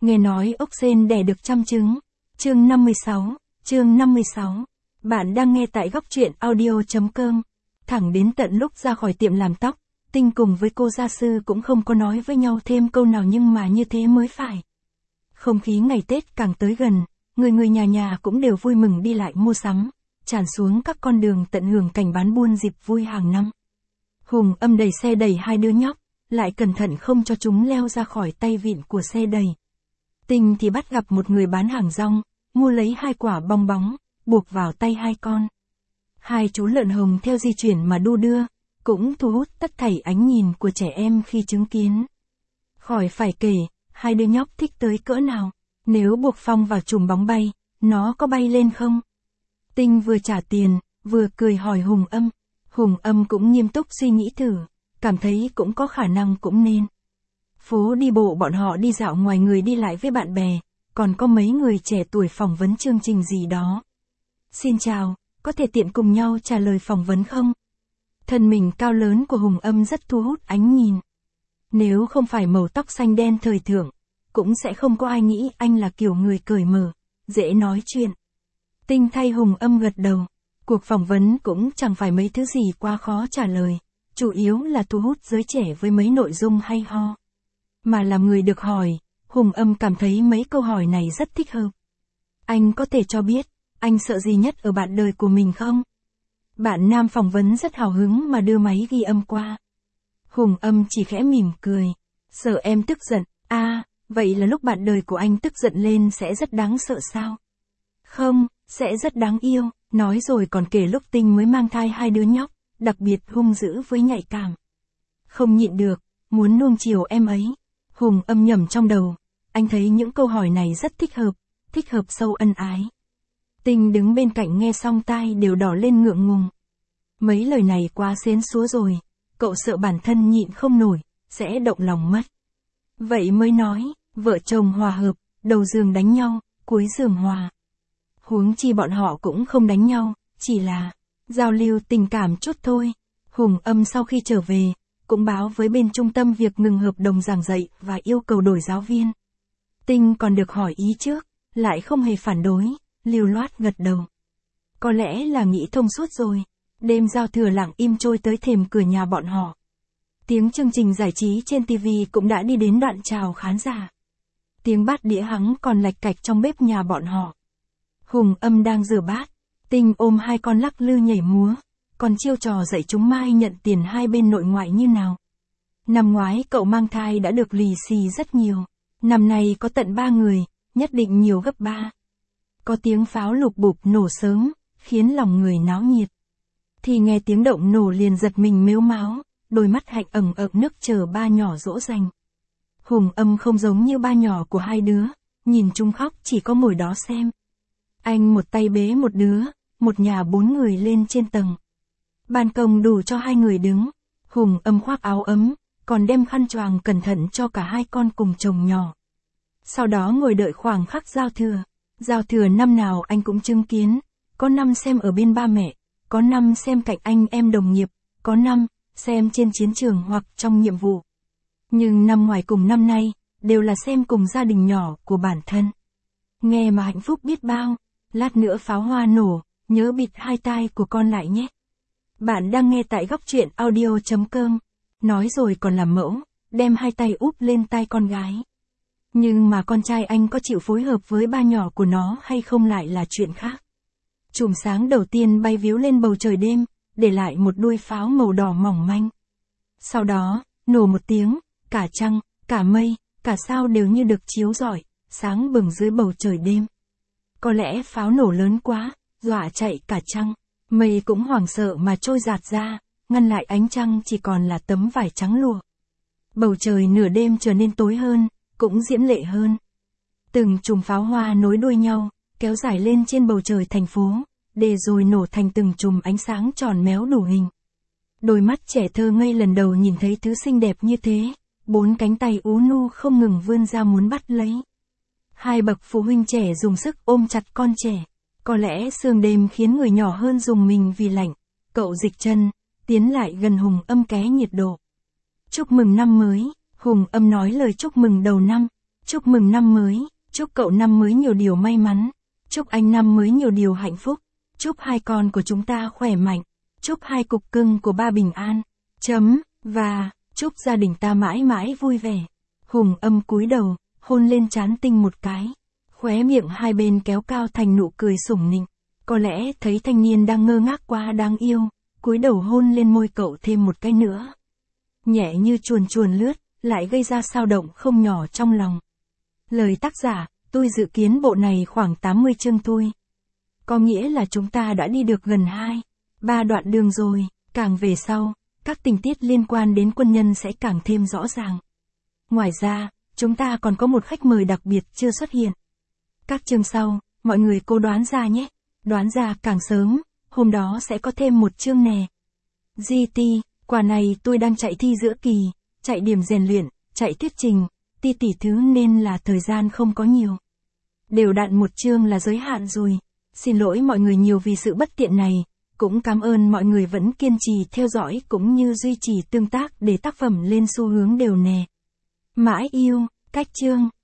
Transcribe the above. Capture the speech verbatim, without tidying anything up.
Nghe nói ốc sên đẻ được trăm trứng. Chương năm mươi sáu, chương năm mươi sáu. Bạn đang nghe tại góc truyện audio.com. Thẳng đến tận lúc ra khỏi tiệm làm tóc, Tinh cùng với cô gia sư cũng không có nói với nhau thêm câu nào, nhưng mà như thế mới phải. Không khí ngày Tết càng tới gần, người người nhà nhà cũng đều vui mừng đi lại mua sắm, tràn xuống các con đường tận hưởng cảnh bán buôn dịp vui hàng năm. Hùng Âm đẩy xe đẩy hai đứa nhóc, lại cẩn thận không cho chúng leo ra khỏi tay vịn của xe đẩy. Tinh thì bắt gặp một người bán hàng rong, mua lấy hai quả bong bóng, buộc vào tay hai con. Hai chú lợn hồng theo di chuyển mà đu đưa, cũng thu hút tất thảy ánh nhìn của trẻ em khi chứng kiến. Khỏi phải kể, hai đứa nhóc thích tới cỡ nào, nếu buộc Phong vào chùm bóng bay, nó có bay lên không? Tinh vừa trả tiền, vừa cười hỏi Hùng Âm. Hùng Âm cũng nghiêm túc suy nghĩ thử, cảm thấy cũng có khả năng cũng nên. Phố đi bộ bọn họ đi dạo, ngoài người đi lại với bạn bè, còn có mấy người trẻ tuổi phỏng vấn chương trình gì đó. Xin chào, có thể tiện cùng nhau trả lời phỏng vấn không? Thân mình cao lớn của Hùng Âm rất thu hút ánh nhìn. Nếu không phải màu tóc xanh đen thời thượng, cũng sẽ không có ai nghĩ anh là kiểu người cởi mở, dễ nói chuyện. Tinh thay Hùng Âm gật đầu. Cuộc phỏng vấn cũng chẳng phải mấy thứ gì quá khó trả lời, chủ yếu là thu hút giới trẻ với mấy nội dung hay ho. Mà làm người được hỏi, Hùng Âm cảm thấy mấy câu hỏi này rất thích hợp. Anh có thể cho biết, anh sợ gì nhất ở bạn đời của mình không? Bạn nam phỏng vấn rất hào hứng mà đưa máy ghi âm qua. Hùng Âm chỉ khẽ mỉm cười. Sợ em tức giận. À, vậy là lúc bạn đời của anh tức giận lên sẽ rất đáng sợ sao? Không, sẽ rất đáng yêu. Nói rồi còn kể lúc Tinh mới mang thai hai đứa nhóc, đặc biệt hung dữ với nhạy cảm. Không nhịn được, muốn nuông chiều em ấy. Hùng Âm nhẩm trong đầu, anh thấy những câu hỏi này rất thích hợp, thích hợp sâu ân ái. Tinh đứng bên cạnh nghe xong tai đều đỏ lên ngượng ngùng. Mấy lời này quá xến xúa rồi, cậu sợ bản thân nhịn không nổi, sẽ động lòng mất. Vậy mới nói, vợ chồng hòa hợp, đầu giường đánh nhau, cuối giường hòa. Huống chi bọn họ cũng không đánh nhau, chỉ là giao lưu tình cảm chút thôi. Hùng Âm sau khi trở về, cũng báo với bên trung tâm việc ngừng hợp đồng giảng dạy và yêu cầu đổi giáo viên. Tinh còn được hỏi ý trước, lại không hề phản đối, lưu loát gật đầu. Có lẽ là nghĩ thông suốt rồi. Đêm giao thừa lặng im trôi tới thềm cửa nhà bọn họ. Tiếng chương trình giải trí trên ti vi cũng đã đi đến đoạn chào khán giả. Tiếng bát đĩa hắng còn lạch cạch trong bếp nhà bọn họ. Hùng Âm đang rửa bát, Tinh ôm hai con lắc lư nhảy múa, còn chiêu trò dạy chúng mai nhận tiền hai bên nội ngoại như nào. Năm ngoái cậu mang thai đã được lì xì rất nhiều, năm nay có tận ba người, nhất định nhiều gấp ba. Có tiếng pháo lục bụp nổ sớm, khiến lòng người náo nhiệt. Thì nghe tiếng động nổ liền giật mình mếu máo, đôi mắt hạnh ẩn ực nước chờ ba nhỏ dỗ dành. Hùng Âm không giống như ba nhỏ của hai đứa, nhìn chúng khóc chỉ có ngồi đó xem. Anh một tay bế một đứa, một nhà bốn người lên trên tầng. Ban công đủ cho hai người đứng. Hùng Âm khoác áo ấm, còn đem khăn choàng cẩn thận cho cả hai con cùng chồng nhỏ. Sau đó ngồi đợi khoảng khắc giao thừa. Giao thừa năm nào anh cũng chứng kiến, có năm xem ở bên ba mẹ, có năm xem cạnh anh em đồng nghiệp, có năm xem trên chiến trường hoặc trong nhiệm vụ. Nhưng năm ngoài cùng năm nay, đều là xem cùng gia đình nhỏ của bản thân. Nghe mà hạnh phúc biết bao. Lát nữa pháo hoa nổ, nhớ bịt hai tai của con lại nhé. Bạn đang nghe tại góc truyện audio.com. Nói rồi còn làm mẫu, đem hai tay úp lên tai con gái. Nhưng mà con trai anh có chịu phối hợp với ba nhỏ của nó hay không lại là chuyện khác. Chùm sáng đầu tiên bay víu lên bầu trời đêm, để lại một đuôi pháo màu đỏ mỏng manh. Sau đó, nổ một tiếng, cả trăng, cả mây, cả sao đều như được chiếu rọi, sáng bừng dưới bầu trời đêm. Có lẽ pháo nổ lớn quá, dọa chạy cả trăng, mây cũng hoảng sợ mà trôi dạt ra, ngăn lại ánh trăng chỉ còn là tấm vải trắng lụa. Bầu trời nửa đêm trở nên tối hơn, cũng diễm lệ hơn. Từng chùm pháo hoa nối đuôi nhau, kéo dài lên trên bầu trời thành phố, để rồi nổ thành từng chùm ánh sáng tròn méo đủ hình. Đôi mắt trẻ thơ ngây lần đầu nhìn thấy thứ xinh đẹp như thế, bốn cánh tay ú nu không ngừng vươn ra muốn bắt lấy. Hai bậc phụ huynh trẻ dùng sức ôm chặt con trẻ. Có lẽ sương đêm khiến người nhỏ hơn dùng mình vì lạnh. Cậu dịch chân, tiến lại gần Hùng Âm ké nhiệt độ. Chúc mừng năm mới, Hùng Âm nói lời chúc mừng đầu năm. Chúc mừng năm mới, chúc cậu năm mới nhiều điều may mắn, chúc anh năm mới nhiều điều hạnh phúc, chúc hai con của chúng ta khỏe mạnh, chúc hai cục cưng của ba bình an, chấm, và, chúc gia đình ta mãi mãi vui vẻ. Hùng Âm cúi đầu, hôn lên trán Tinh một cái. Khóe miệng hai bên kéo cao thành nụ cười sủng nịnh. Có lẽ thấy thanh niên đang ngơ ngác quá đáng yêu, cúi đầu hôn lên môi cậu thêm một cái nữa. Nhẹ như chuồn chuồn lướt, lại gây ra xao động không nhỏ trong lòng. Lời tác giả, tôi dự kiến bộ này khoảng tám mươi chương thôi. Có nghĩa là chúng ta đã đi được gần hai, ba đoạn đường rồi, càng về sau, các tình tiết liên quan đến quân nhân sẽ càng thêm rõ ràng. Ngoài ra, chúng ta còn có một khách mời đặc biệt chưa xuất hiện. Các chương sau, mọi người cố đoán ra nhé. Đoán ra càng sớm, hôm đó sẽ có thêm một chương nè. giê tê, quả này tôi đang chạy thi giữa kỳ, chạy điểm rèn luyện, chạy thuyết trình, ti tỷ thứ nên là thời gian không có nhiều. Đều đặn một chương là giới hạn rồi. Xin lỗi mọi người nhiều vì sự bất tiện này, cũng cảm ơn mọi người vẫn kiên trì theo dõi cũng như duy trì tương tác để tác phẩm lên xu hướng đều nè. Mãi yêu, cách chương.